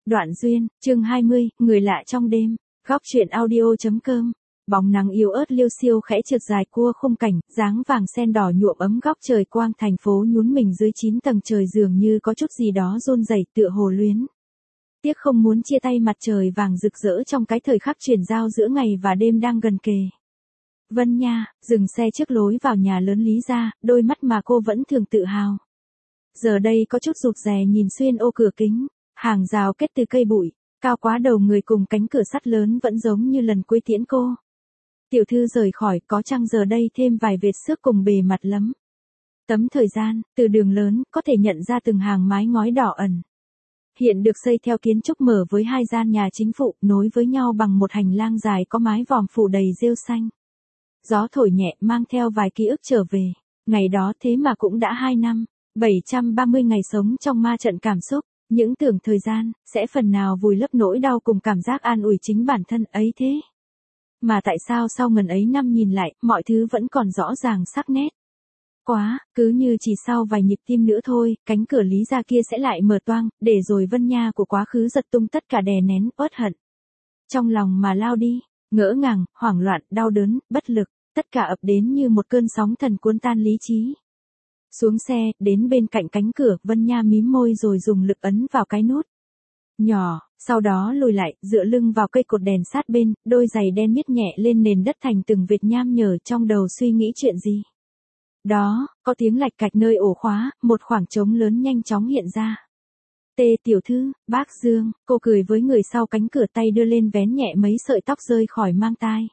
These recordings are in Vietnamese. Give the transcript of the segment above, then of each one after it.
Đoạn duyên, chương 20, người lạ trong đêm, góc truyện audio.com. Bóng nắng yếu ớt liêu xiêu khẽ trượt dài cua khung cảnh, dáng vàng sen đỏ nhuộm ấm góc trời quang thành phố nhún mình dưới 9 tầng trời dường như có chút gì đó run rẩy tựa hồ luyến. Tiếc không muốn chia tay mặt trời vàng rực rỡ trong cái thời khắc chuyển giao giữa ngày và đêm đang gần kề. Vân Nha, dừng xe trước lối vào nhà lớn Lý gia, đôi mắt mà cô vẫn thường tự hào. Giờ đây có chút rụt rè nhìn xuyên ô cửa kính, hàng rào kết từ cây bụi, cao quá đầu người cùng cánh cửa sắt lớn vẫn giống như lần cuối tiễn cô. Tiểu thư rời khỏi có chăng giờ đây thêm vài vệt xước cùng bề mặt lấm. Tấm thời gian, từ đường lớn, có thể nhận ra từng hàng mái ngói đỏ ẩn. Hiện được xây theo kiến trúc mở với hai gian nhà chính phụ, nối với nhau bằng một hành lang dài có mái vòm phủ đầy rêu xanh. Gió thổi nhẹ mang theo vài ký ức trở về, ngày đó thế mà cũng đã 2 năm, 730 ngày sống trong ma trận cảm xúc, những tưởng thời gian, sẽ phần nào vùi lấp nỗi đau cùng cảm giác an ủi chính bản thân ấy thế. Mà tại sao sau ngần ấy năm nhìn lại, mọi thứ vẫn còn rõ ràng sắc nét. Quá, cứ như chỉ sau vài nhịp tim nữa thôi, cánh cửa Lý gia kia sẽ lại mở toang, để rồi Vân Nha của quá khứ giật tung tất cả đè nén, uất hận. Trong lòng mà lao đi, ngỡ ngàng, hoảng loạn, đau đớn, bất lực, tất cả ập đến như một cơn sóng thần cuốn tan lý trí. Xuống xe, đến bên cạnh cánh cửa, Vân Nha mím môi rồi dùng lực ấn vào cái nút nhỏ, sau đó lùi lại, dựa lưng vào cây cột đèn sát bên, đôi giày đen miết nhẹ lên nền đất thành từng vệt nham nhở trong đầu suy nghĩ chuyện gì. Đó, có tiếng lạch cạch nơi ổ khóa, một khoảng trống lớn nhanh chóng hiện ra. Tê tiểu thư, bác Dương, cô cười với người sau cánh cửa tay đưa lên vén nhẹ mấy sợi tóc rơi khỏi mang tai.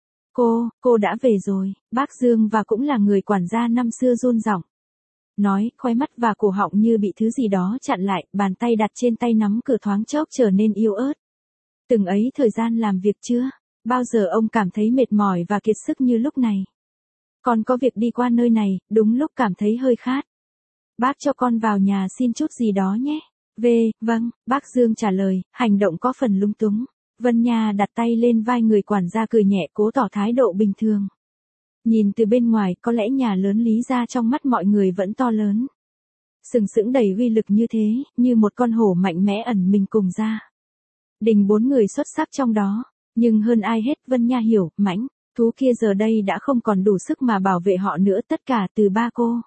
Cô đã về rồi, bác Dương và cũng là người quản gia năm xưa run giọng. Nói, khóe mắt và cổ họng như bị thứ gì đó chặn lại, bàn tay đặt trên tay nắm cửa thoáng chốc trở nên yếu ớt. Từng ấy thời gian làm việc chưa, bao giờ ông cảm thấy mệt mỏi và kiệt sức như lúc này. Con có việc đi qua nơi này, đúng lúc cảm thấy hơi khát. Bác cho con vào nhà xin chút gì đó nhé. Vâng, bác Dương trả lời, hành động có phần lung túng. Vân Nha đặt tay lên vai người quản gia cười nhẹ cố tỏ thái độ bình thường. Nhìn từ bên ngoài có lẽ nhà lớn Lý gia trong mắt mọi người vẫn to lớn. Sừng sững đầy uy lực như thế, như một con hổ mạnh mẽ ẩn mình cùng gia đình 4 người xuất sắc trong đó. Nhưng hơn ai hết Vân Nha hiểu, mãnh thú kia giờ đây đã không còn đủ sức mà bảo vệ họ nữa, tất cả từ ba cô,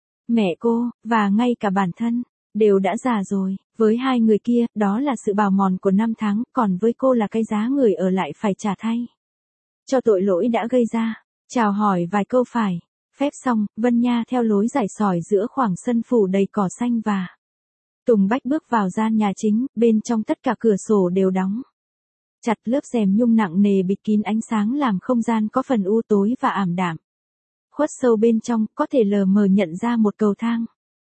mẹ cô, và ngay cả bản thân, đều đã già rồi. Với hai người kia, đó là sự bào mòn của năm tháng, còn với cô là cái giá người ở lại phải trả thay cho tội lỗi đã gây ra. Chào hỏi vài câu phải phép xong, Vân Nha theo lối rải sỏi giữa khoảng sân phủ đầy cỏ xanh và tùng bách bước vào gian nhà chính, bên trong tất cả cửa sổ đều đóng chặt, lớp rèm nhung nặng nề bịt kín ánh sáng làm không gian có phần u tối và ảm đạm. Khuất sâu bên trong, có thể lờ mờ nhận ra một cầu thang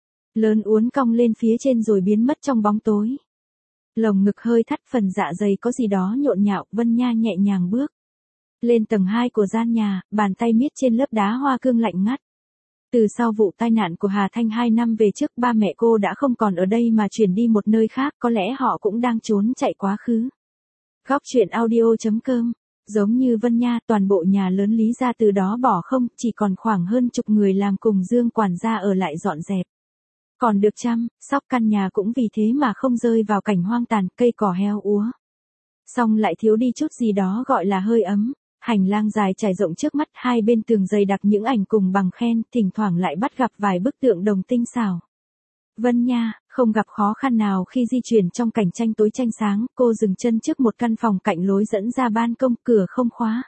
lớn uốn cong lên phía trên rồi biến mất trong bóng tối. Lồng ngực hơi thắt, phần dạ dày có gì đó nhộn nhạo, Vân Nha nhẹ nhàng bước lên tầng 2 của gian nhà, bàn tay miết trên lớp đá hoa cương lạnh ngắt. Từ sau vụ tai nạn của Hà Thanh 2 năm về trước, ba mẹ cô đã không còn ở đây mà chuyển đi một nơi khác, có lẽ họ cũng đang trốn chạy quá khứ. Góc truyện audio.com. Giống như Vân Nha, toàn bộ nhà lớn Lý gia từ đó bỏ không, chỉ còn khoảng hơn chục người làm cùng Dương quản gia ở lại dọn dẹp. Còn được chăm sóc căn nhà cũng vì thế mà không rơi vào cảnh hoang tàn, cây cỏ heo úa. Xong lại thiếu đi chút gì đó gọi là hơi ấm. Hành lang dài trải rộng trước mắt, hai bên tường dày đặc những ảnh cùng bằng khen, thỉnh thoảng lại bắt gặp vài bức tượng đồng tinh xảo. Vân Nha không gặp khó khăn nào khi di chuyển trong cảnh tranh tối tranh sáng, cô dừng chân trước một căn phòng cạnh lối dẫn ra ban công, cửa không khóa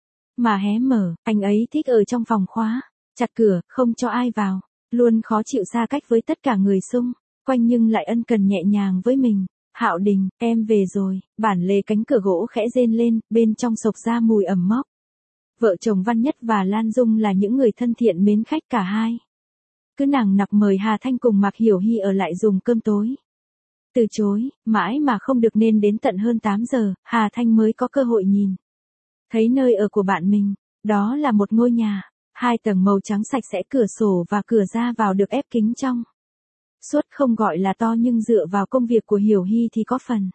mà hé mở, anh ấy thích ở trong phòng khóa chặt cửa, không cho ai vào, luôn khó chịu xa cách với tất cả người xung quanh nhưng lại ân cần nhẹ nhàng với mình. Hạo Đình, em về rồi, bản lề cánh cửa gỗ khẽ rên lên, bên trong xộc ra mùi ẩm mốc. Vợ chồng Văn Nhất và Lan Dung là những người thân thiện mến khách cả hai. Cứ nằng nặc mời Hà Thanh cùng Mạc Hiểu Hy ở lại dùng cơm tối. Từ chối, mãi mà không được nên đến tận hơn 8 giờ, Hà Thanh mới có cơ hội nhìn thấy nơi ở của bạn mình. Đó là một ngôi nhà, 2 tầng màu trắng sạch sẽ, cửa sổ và cửa ra vào được ép kính trong suốt, không gọi là to nhưng dựa vào công việc của Hiểu Hy thì có phần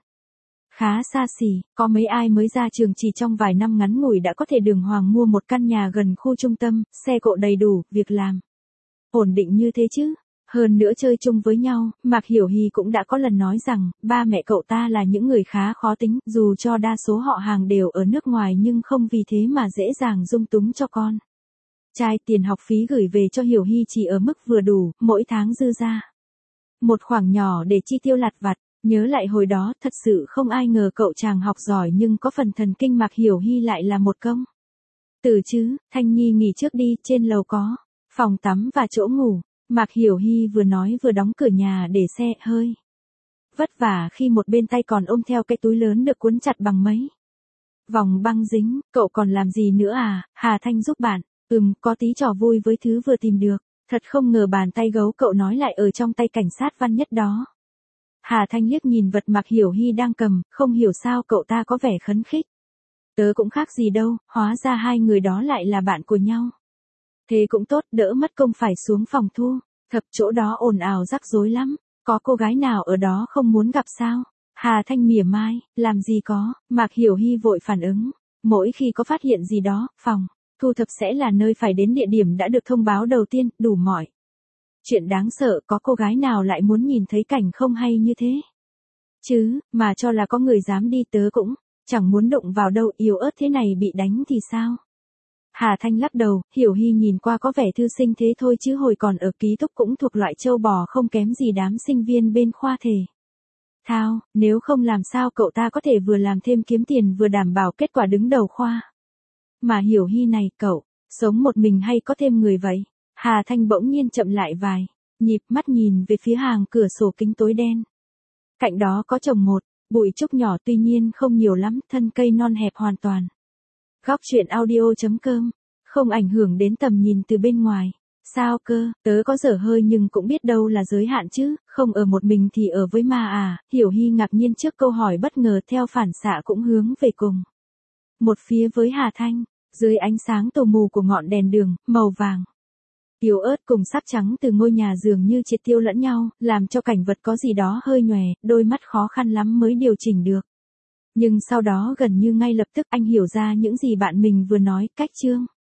khá xa xỉ. Có mấy ai mới ra trường chỉ trong vài năm ngắn ngủi đã có thể đường hoàng mua một căn nhà gần khu trung tâm, xe cộ đầy đủ, việc làm ổn định như thế chứ. Hơn nữa chơi chung với nhau, Mạc Hiểu Hy cũng đã có lần nói rằng, ba mẹ cậu ta là những người khá khó tính, dù cho đa số họ hàng đều ở nước ngoài nhưng không vì thế mà dễ dàng dung túng cho con. Trai tiền học phí gửi về cho Hiểu Hy chỉ ở mức vừa đủ, mỗi tháng dư ra một khoản nhỏ để chi tiêu lặt vặt. Nhớ lại hồi đó, thật sự không ai ngờ cậu chàng học giỏi nhưng có phần thần kinh Mạc Hiểu Hy lại là một công tử chứ. Thanh Nhi nghỉ trước đi, trên lầu có phòng tắm và chỗ ngủ. Mạc Hiểu Hy vừa nói vừa đóng cửa nhà để xe hơi vất vả khi một bên tay còn ôm theo cái túi lớn được cuốn chặt bằng mấy vòng băng dính. Cậu còn làm gì nữa à? Hà Thanh giúp bạn. Có tí trò vui với thứ vừa tìm được. Thật không ngờ bàn tay gấu cậu nói lại ở trong tay cảnh sát Văn Nhất đó. Hà Thanh liếc nhìn vật Mạc Hiểu Hy đang cầm, không hiểu sao cậu ta có vẻ khấn khích. Tớ cũng khác gì đâu, hóa ra hai người đó lại là bạn của nhau. Thế cũng tốt, đỡ mất công phải xuống phòng thu thập, chỗ đó ồn ào rắc rối lắm. Có cô gái nào ở đó không muốn gặp sao? Hà Thanh mỉa mai, làm gì có. Mạc Hiểu Hy vội phản ứng. Mỗi khi có phát hiện gì đó, phòng thu thập sẽ là nơi phải đến địa điểm đã được thông báo đầu tiên, đủ mọi chuyện đáng sợ. Có cô gái nào lại muốn nhìn thấy cảnh không hay như thế chứ, mà cho là có người dám đi, tớ cũng chẳng muốn đụng vào đâu, yếu ớt thế này bị đánh thì sao? Hà Thanh lắc đầu, Hiểu Hy nhìn qua có vẻ thư sinh thế thôi chứ hồi còn ở ký túc cũng thuộc loại trâu bò không kém gì đám sinh viên bên khoa thể thao, nếu không làm sao cậu ta có thể vừa làm thêm kiếm tiền vừa đảm bảo kết quả đứng đầu khoa. Mà Hiểu Hy này, cậu sống một mình hay có thêm người vậy? Hà Thanh bỗng nhiên chậm lại vài nhịp, mắt nhìn về phía hàng cửa sổ kính tối đen. Cạnh đó có trồng một bụi trúc nhỏ, tuy nhiên không nhiều lắm, thân cây non hẹp hoàn toàn. Góc truyện audio.com, không ảnh hưởng đến tầm nhìn từ bên ngoài. Sao cơ, tớ có dở hơi nhưng cũng biết đâu là giới hạn chứ, không ở một mình thì ở với ma à? Hiểu Hy ngạc nhiên trước câu hỏi bất ngờ, theo phản xạ cũng hướng về cùng một phía với Hà Thanh. Dưới ánh sáng tù mù của ngọn đèn đường, màu vàng yếu ớt cùng sáp trắng từ ngôi nhà dường như triệt tiêu lẫn nhau, làm cho cảnh vật có gì đó hơi nhòe, đôi mắt khó khăn lắm mới điều chỉnh được. Nhưng sau đó gần như ngay lập tức anh hiểu ra những gì bạn mình vừa nói, cách chương.